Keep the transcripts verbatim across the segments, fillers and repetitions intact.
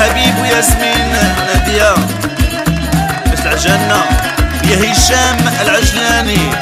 الحبيب وياسمين نادية بس العجانة يا هشام العجلاني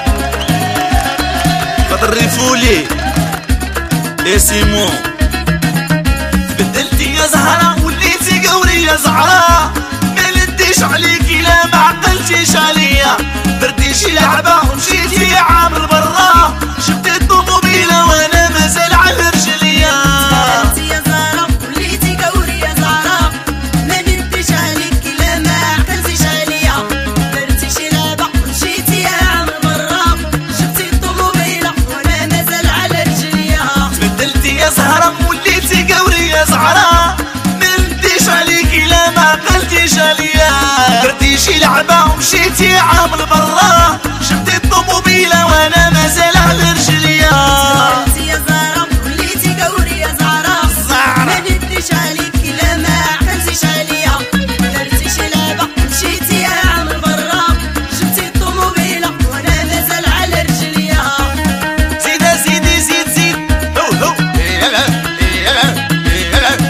بدر ريفولي يا سيمون. بدلتي يا زهرة وليتي قوري يا زهرة، ما لديش عليكي لا ما عقلتيش عليا، درتي شي لعبة ومشيتي عامل برا، شفتي الطوموبيلة وانا مازال على رجليا. بدلتي يا زهرة وليتي قوري يا زهرة، ما لديش عليكي لا ما عقلتيش عليا، درتي شي لعبة ومشيتي عامل برا، شفتي الطوموبيلة وانا مازال على رجليا. بدلتي يا زهرة وليتي قوري يا زهرة، ما لديش عليكي لا ما عقلتيش عليا، درتي شي لعبة ومشيتي عامل برا، شفتي الطوموبيلة وانا مازال على رجليا. بدلتي يا زهرة وليتي قوري يا زهرة، ما لديش عليكي لا ما عقلتيش عليا، درتي شي لعبة ومشيتي عامل برا، شفتي الطوموبيلة وانا مازال على رجليا. زيد زيدي زيد زيد هو هو يلا يلا يلا.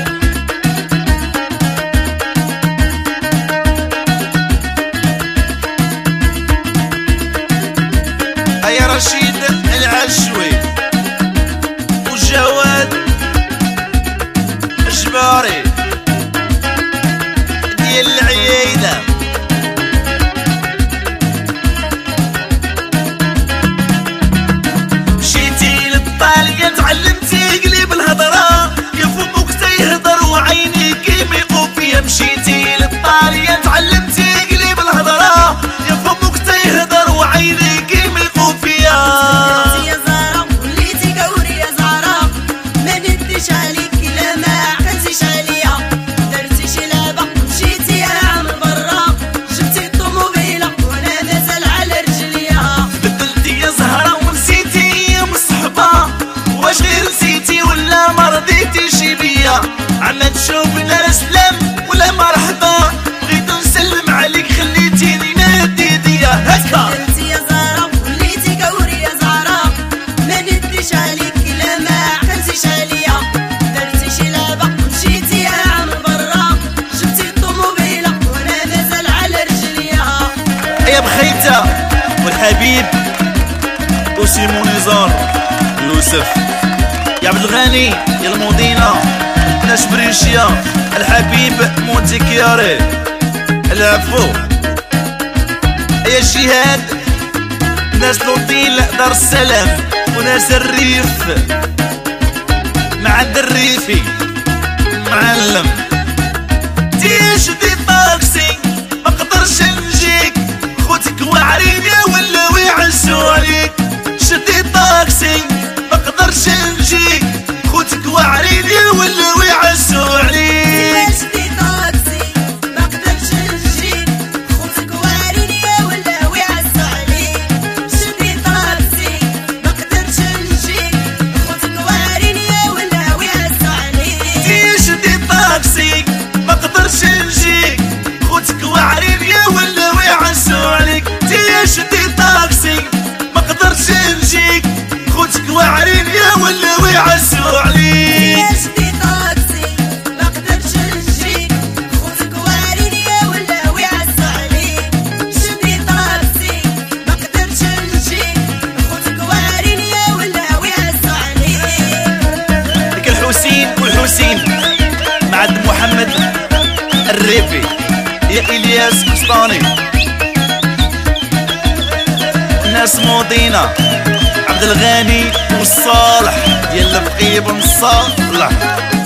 يا رشيد العشوي وجواد الجباري ديال العيايدة، مشيتي للطالية تعلمتي قليب الهضرة، يا فمك تيهضر وعينيك يميقوا فيا، مشيتي للطالية تعلمتي قليب الهضرة، يا فمك تيهضر وعينيك يميقوا فيا. بدلتي يا زهرة وليتي قوري يا زهرة، ما لديش عليكي لا ما عقلتيش عليا، درتي شي لعبة ومشيتي عامل برا، شفتي الطوموبيلة وانا مازال على رجليا. بدلتي يا زهرة ونسيتي ايام الصحبة، واش غير نسيتي ولا ما رضيتيش بيا، عما تشوفنا سلام ولا مرحبا، بغيت نسلم عليك خليتيني مادي يديا هكا. بدلتي يا زهرة وليتي قوري يا زهرة، ما لديش عليكي لا ما عقلتيش عليا، درتي شي لعبة ومشيتي عامل برا، شفتي الطوموبيلة وانا مازال على رجليا. يا بخيتة والحبيب وسيمون نزار يوسف، يا عبد الغني يا المدينة ناس بريشيا، الحبيب مونتيكياري العفو، يا شهاد ناس لوطيل دار السلام وناس الريف مع الريفي معلم. تيش دي طاكسي ما قدرش نجيك، خوتك واعرين يا ولاو يعزو عليك، شدي طاكسي ما قدرش نجيك، خوتك واعرين يا ولاو يعزو عليك. شدي طاكسي ما قدرش نجيك، خوتك واعرين يا ولاو يعزو عليك، شدي طاكسي ما قدرش نجيك، خوتك واعرين يا ولاو يعزو عليك. تيش دي طاكسي ما قدرش نجيك، خوتك واعرين يا ولاو يعزو عليك، تيش دي طاكسي ما قدرش نجيك، خوتك واعرين يا ولاو يعزو عليك. شدي طاكسي ما قدرش نجيك، خوتك واعرين يا ولاو يعزو عليك، شدي طاكسي ما قدرش نجيك، خوتك واعرين يا ولاو يعزو عليك. لك الحسين والحسين مع عبد محمد الريفي، يا الياس قسطاني ناس مدينة، عبد الغني والصالح ديال الفقيه بن صالح.